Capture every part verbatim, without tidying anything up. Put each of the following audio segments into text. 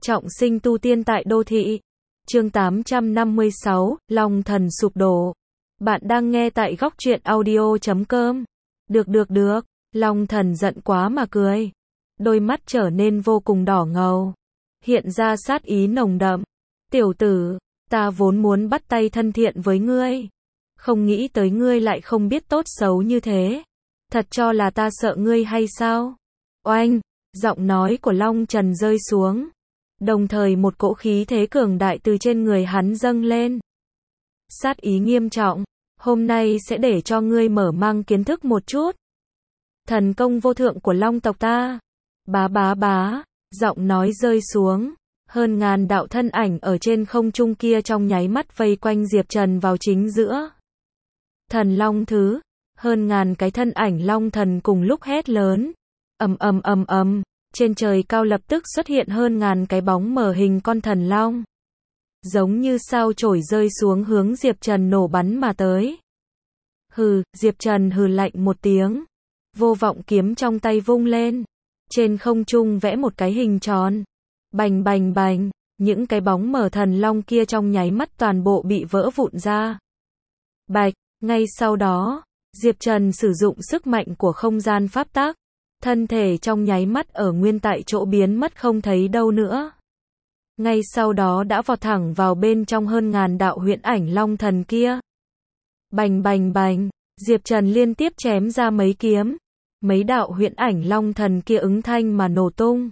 Trọng sinh tu tiên tại đô thị. Chương tám trăm năm mươi sáu, Long thần sụp đổ. Bạn đang nghe tại góc truyện audio chấm com. Được được được, Long thần giận quá mà cười. Đôi mắt trở nên vô cùng đỏ ngầu. Hiện ra sát ý nồng đậm. Tiểu tử, ta vốn muốn bắt tay thân thiện với ngươi. Không nghĩ tới ngươi lại không biết tốt xấu như thế. Thật cho là ta sợ ngươi hay sao? Oanh, giọng nói của Long Trần rơi xuống. Đồng thời một cỗ khí thế cường đại từ trên người hắn dâng lên. Sát ý nghiêm trọng, hôm nay sẽ để cho ngươi mở mang kiến thức một chút. Thần công vô thượng của Long tộc ta. Bá bá bá, giọng nói rơi xuống. Hơn ngàn đạo thân ảnh ở trên không trung kia trong nháy mắt vây quanh Diệp Trần vào chính giữa. Thần Long thứ, hơn ngàn cái thân ảnh Long thần cùng lúc hét lớn. Ầm ầm ầm ầm, trên trời cao lập tức xuất hiện hơn ngàn cái bóng mờ hình con thần long. Giống như sao chổi rơi xuống hướng Diệp Trần nổ bắn mà tới. Hừ, Diệp Trần hừ lạnh một tiếng. Vô vọng kiếm trong tay vung lên. Trên không trung vẽ một cái hình tròn. Bành bành bành, những cái bóng mờ thần long kia trong nháy mắt toàn bộ bị vỡ vụn ra. Bạch, ngay sau đó, Diệp Trần sử dụng sức mạnh của không gian pháp tắc. Thân thể trong nháy mắt ở nguyên tại chỗ biến mất không thấy đâu nữa. Ngay sau đó đã vọt thẳng vào bên trong hơn ngàn đạo huyễn ảnh long thần kia. Bành bành bành, Diệp Trần liên tiếp chém ra mấy kiếm. Mấy đạo huyễn ảnh long thần kia ứng thanh mà nổ tung.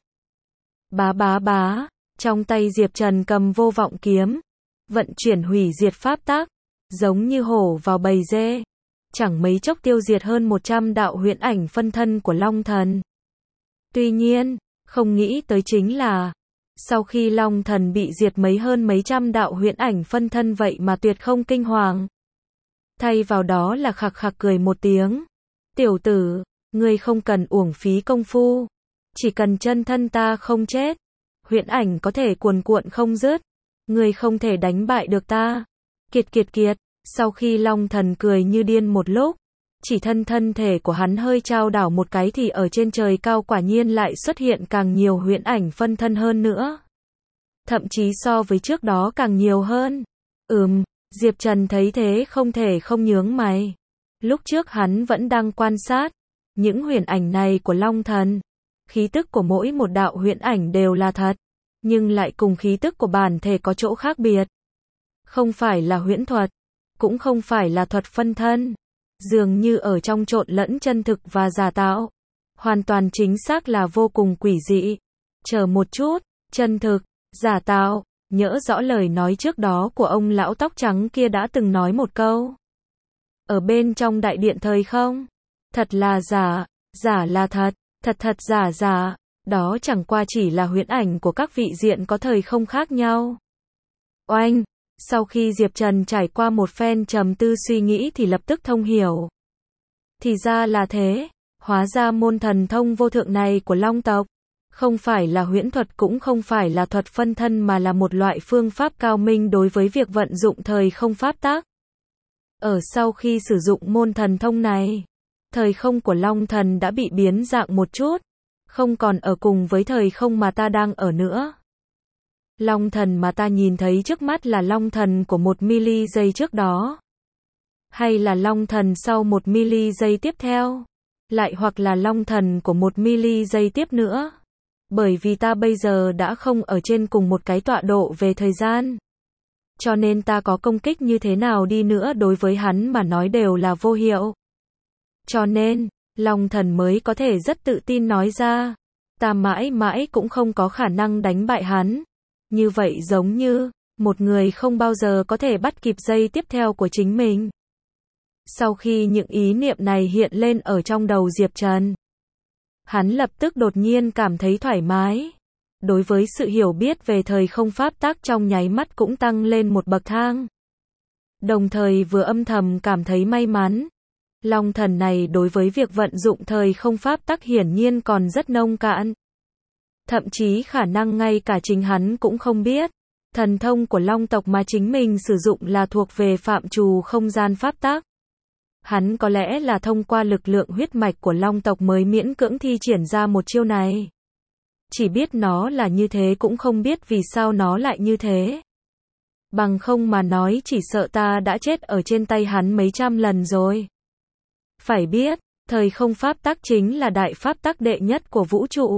Bá bá bá, trong tay Diệp Trần cầm vô vọng kiếm. Vận chuyển hủy diệt pháp tắc, giống như hổ vào bầy dê. Chẳng mấy chốc tiêu diệt hơn một trăm đạo huyễn ảnh phân thân của Long thần. Tuy nhiên, không nghĩ tới chính là, sau khi Long thần bị diệt mấy hơn mấy trăm đạo huyễn ảnh phân thân vậy mà tuyệt không kinh hoàng. Thay vào đó là khặc khặc cười một tiếng. Tiểu tử, ngươi không cần uổng phí công phu. Chỉ cần chân thân ta không chết, huyễn ảnh có thể cuồn cuộn không dứt. Ngươi không thể đánh bại được ta. Kiệt kiệt kiệt. Sau khi Long thần cười như điên một lúc, chỉ thân thân thể của hắn hơi trao đảo một cái thì ở trên trời cao quả nhiên lại xuất hiện càng nhiều huyễn ảnh phân thân hơn nữa. Thậm chí so với trước đó càng nhiều hơn. Ừm, Diệp Trần thấy thế không thể không nhướng mày. Lúc trước hắn vẫn đang quan sát những huyễn ảnh này của Long thần. Khí tức của mỗi một đạo huyễn ảnh đều là thật, nhưng lại cùng khí tức của bản thể có chỗ khác biệt. Không phải là huyễn thuật, cũng không phải là thuật phân thân, dường như ở trong trộn lẫn chân thực và giả tạo. Hoàn toàn chính xác là vô cùng quỷ dị. Chờ một chút, chân thực, giả tạo, nhớ rõ lời nói trước đó của ông lão tóc trắng kia đã từng nói một câu. Ở bên trong đại điện thời không, thật là giả, giả là thật, thật thật giả giả, đó chẳng qua chỉ là huyễn ảnh của các vị diện có thời không khác nhau. Oanh! Sau khi Diệp Trần trải qua một phen trầm tư suy nghĩ thì lập tức thông hiểu. Thì ra là thế, hóa ra môn thần thông vô thượng này của Long tộc, không phải là huyễn thuật cũng không phải là thuật phân thân mà là một loại phương pháp cao minh đối với việc vận dụng thời không pháp tắc. Ở sau khi sử dụng môn thần thông này, thời không của Long thần đã bị biến dạng một chút, không còn ở cùng với thời không mà ta đang ở nữa. Long thần mà ta nhìn thấy trước mắt là Long thần của một mili giây trước đó. Hay là Long thần sau một mili giây tiếp theo. Lại hoặc là Long thần của một mili giây tiếp nữa. Bởi vì ta bây giờ đã không ở trên cùng một cái tọa độ về thời gian. Cho nên ta có công kích như thế nào đi nữa đối với hắn mà nói đều là vô hiệu. Cho nên, Long thần mới có thể rất tự tin nói ra. Ta mãi mãi cũng không có khả năng đánh bại hắn. Như vậy giống như, một người không bao giờ có thể bắt kịp giây tiếp theo của chính mình. Sau khi những ý niệm này hiện lên ở trong đầu Diệp Trần, hắn lập tức đột nhiên cảm thấy thoải mái. Đối với sự hiểu biết về thời không pháp tắc trong nháy mắt cũng tăng lên một bậc thang. Đồng thời vừa âm thầm cảm thấy may mắn. Long thần này đối với việc vận dụng thời không pháp tắc hiển nhiên còn rất nông cạn. Thậm chí khả năng ngay cả chính hắn cũng không biết. Thần thông của Long tộc mà chính mình sử dụng là thuộc về phạm trù không gian pháp tắc. Hắn có lẽ là thông qua lực lượng huyết mạch của Long tộc mới miễn cưỡng thi triển ra một chiêu này. chỉ biết nó là như thế cũng không biết vì sao nó lại như thế. Bằng không mà nói chỉ sợ ta đã chết ở trên tay hắn mấy trăm lần rồi. Phải biết, thời không pháp tắc chính là đại pháp tắc đệ nhất của vũ trụ.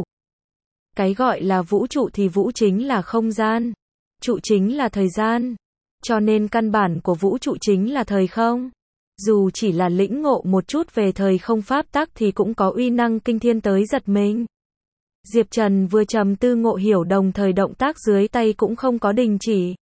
Cái gọi là vũ trụ thì vũ chính là không gian, trụ chính là thời gian. Cho nên căn bản của vũ trụ chính là thời không. Dù chỉ là lĩnh ngộ một chút về thời không pháp tắc thì cũng có uy năng kinh thiên tới giật mình. Diệp Trần vừa trầm tư ngộ hiểu đồng thời động tác dưới tay cũng không có đình chỉ.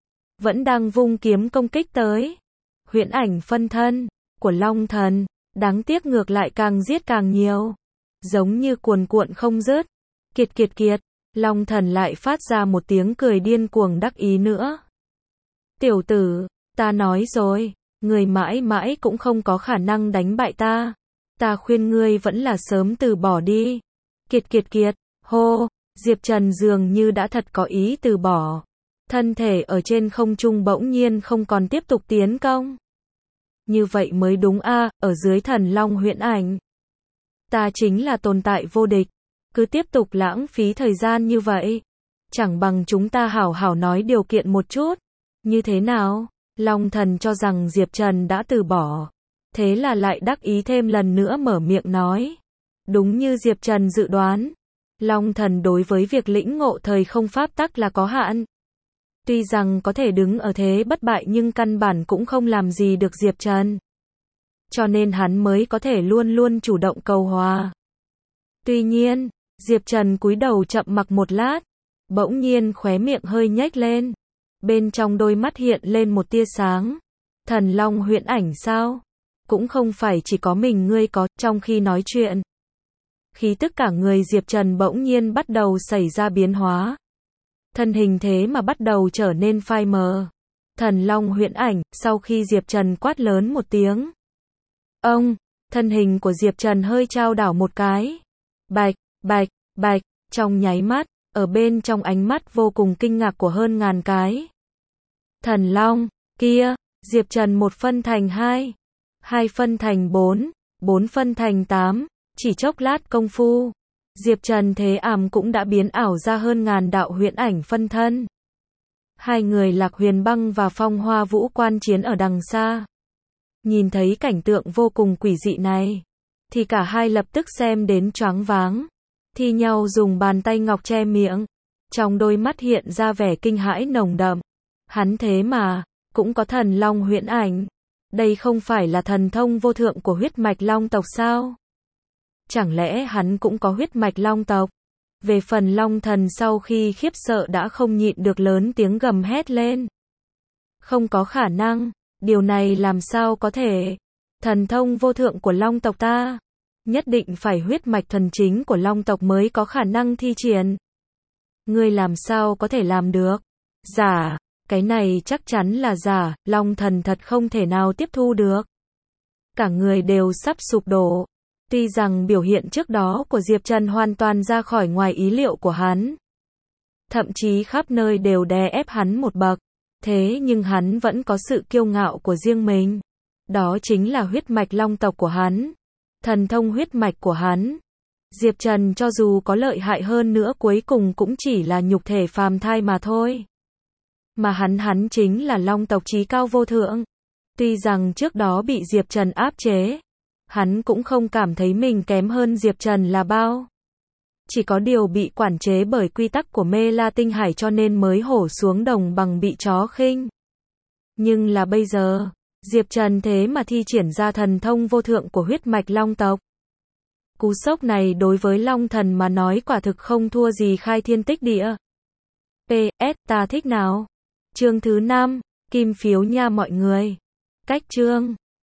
Vẫn đang vung kiếm công kích tới. Huyễn ảnh phân thân của Long Thần, đáng tiếc ngược lại càng giết càng nhiều. Giống như cuồn cuộn không dứt. Kiệt kiệt kiệt, Long Thần lại phát ra một tiếng cười điên cuồng đắc ý nữa. Tiểu tử, ta nói rồi, người mãi mãi cũng không có khả năng đánh bại ta. Ta khuyên ngươi vẫn là sớm từ bỏ đi. Kiệt kiệt kiệt, hô, Diệp Trần dường như đã thật có ý từ bỏ. Thân thể ở trên không trung bỗng nhiên không còn tiếp tục tiến công. Như vậy mới đúng a, ở dưới thần long huyễn ảnh. Ta chính là tồn tại vô địch. Cứ tiếp tục lãng phí thời gian như vậy. Chẳng bằng chúng ta hảo hảo nói điều kiện một chút. Như thế nào? Long Thần cho rằng Diệp Trần đã từ bỏ. Thế là lại đắc ý thêm lần nữa mở miệng nói. Đúng như Diệp Trần dự đoán. Long Thần đối với việc lĩnh ngộ thời không pháp tắc là có hạn. Tuy rằng có thể đứng ở thế bất bại nhưng căn bản cũng không làm gì được Diệp Trần. Cho nên hắn mới có thể luôn luôn chủ động cầu hòa. Tuy nhiên, Diệp Trần cúi đầu chậm mặc một lát. Bỗng nhiên khóe miệng hơi nhếch lên. Bên trong đôi mắt hiện lên một tia sáng. Thần long huyễn ảnh sao? Cũng không phải chỉ có mình ngươi có. Trong khi nói chuyện, khí tức cả người Diệp Trần bỗng nhiên bắt đầu xảy ra biến hóa. Thân hình thế mà bắt đầu trở nên phai mờ. Thần long huyễn ảnh, sau khi Diệp Trần quát lớn một tiếng. Ông, thân hình của Diệp Trần hơi chao đảo một cái. Bạch, bạch, bạch, trong nháy mắt, ở bên trong ánh mắt vô cùng kinh ngạc của hơn ngàn cái. Thần long, kia, Diệp Trần một phân thành hai, hai phân thành bốn, bốn phân thành tám, chỉ chốc lát công phu. Diệp Trần thế ảm cũng đã biến ảo ra hơn ngàn đạo huyễn ảnh phân thân. Hai người Lạc Huyền Băng và Phong Hoa Vũ quan chiến ở đằng xa. Nhìn thấy cảnh tượng vô cùng quỷ dị này, thì cả hai lập tức xem đến choáng váng. Thi nhau dùng bàn tay ngọc che miệng. Trong đôi mắt hiện ra vẻ kinh hãi nồng đậm. Hắn thế mà, cũng có thần long huyễn ảnh. Đây không phải là thần thông vô thượng của huyết mạch long tộc sao? Chẳng lẽ hắn cũng có huyết mạch long tộc? Về phần Long Thần sau khi khiếp sợ đã không nhịn được lớn tiếng gầm hét lên. Không có khả năng, điều này làm sao có thể? Thần thông vô thượng của long tộc ta, nhất định phải huyết mạch thần chính của long tộc mới có khả năng thi triển. Ngươi làm sao có thể làm được? Giả, cái này chắc chắn là giả, Long Thần thật không thể nào tiếp thu được. Cả người đều sắp sụp đổ. Tuy rằng biểu hiện trước đó của Diệp Trần hoàn toàn ra khỏi ngoài ý liệu của hắn. Thậm chí khắp nơi đều đè ép hắn một bậc. Thế nhưng hắn vẫn có sự kiêu ngạo của riêng mình. Đó chính là huyết mạch long tộc của hắn. Thần thông huyết mạch của hắn. Diệp Trần cho dù có lợi hại hơn nữa cuối cùng cũng chỉ là nhục thể phàm thai mà thôi. Mà hắn hắn chính là long tộc chí cao vô thượng. Tuy rằng trước đó bị Diệp Trần áp chế, hắn cũng không cảm thấy mình kém hơn Diệp Trần là bao. Chỉ có điều bị quản chế bởi quy tắc của Mê La Tinh Hải cho nên mới hổ xuống đồng bằng bị chó khinh. Nhưng là bây giờ, Diệp Trần thế mà thi triển ra thần thông vô thượng của huyết mạch long tộc. Cú sốc này đối với Long Thần mà nói quả thực không thua gì khai thiên tích địa. pê ét ta thích nào? Chương thứ năm, kim phiếu nha mọi người. Cách chương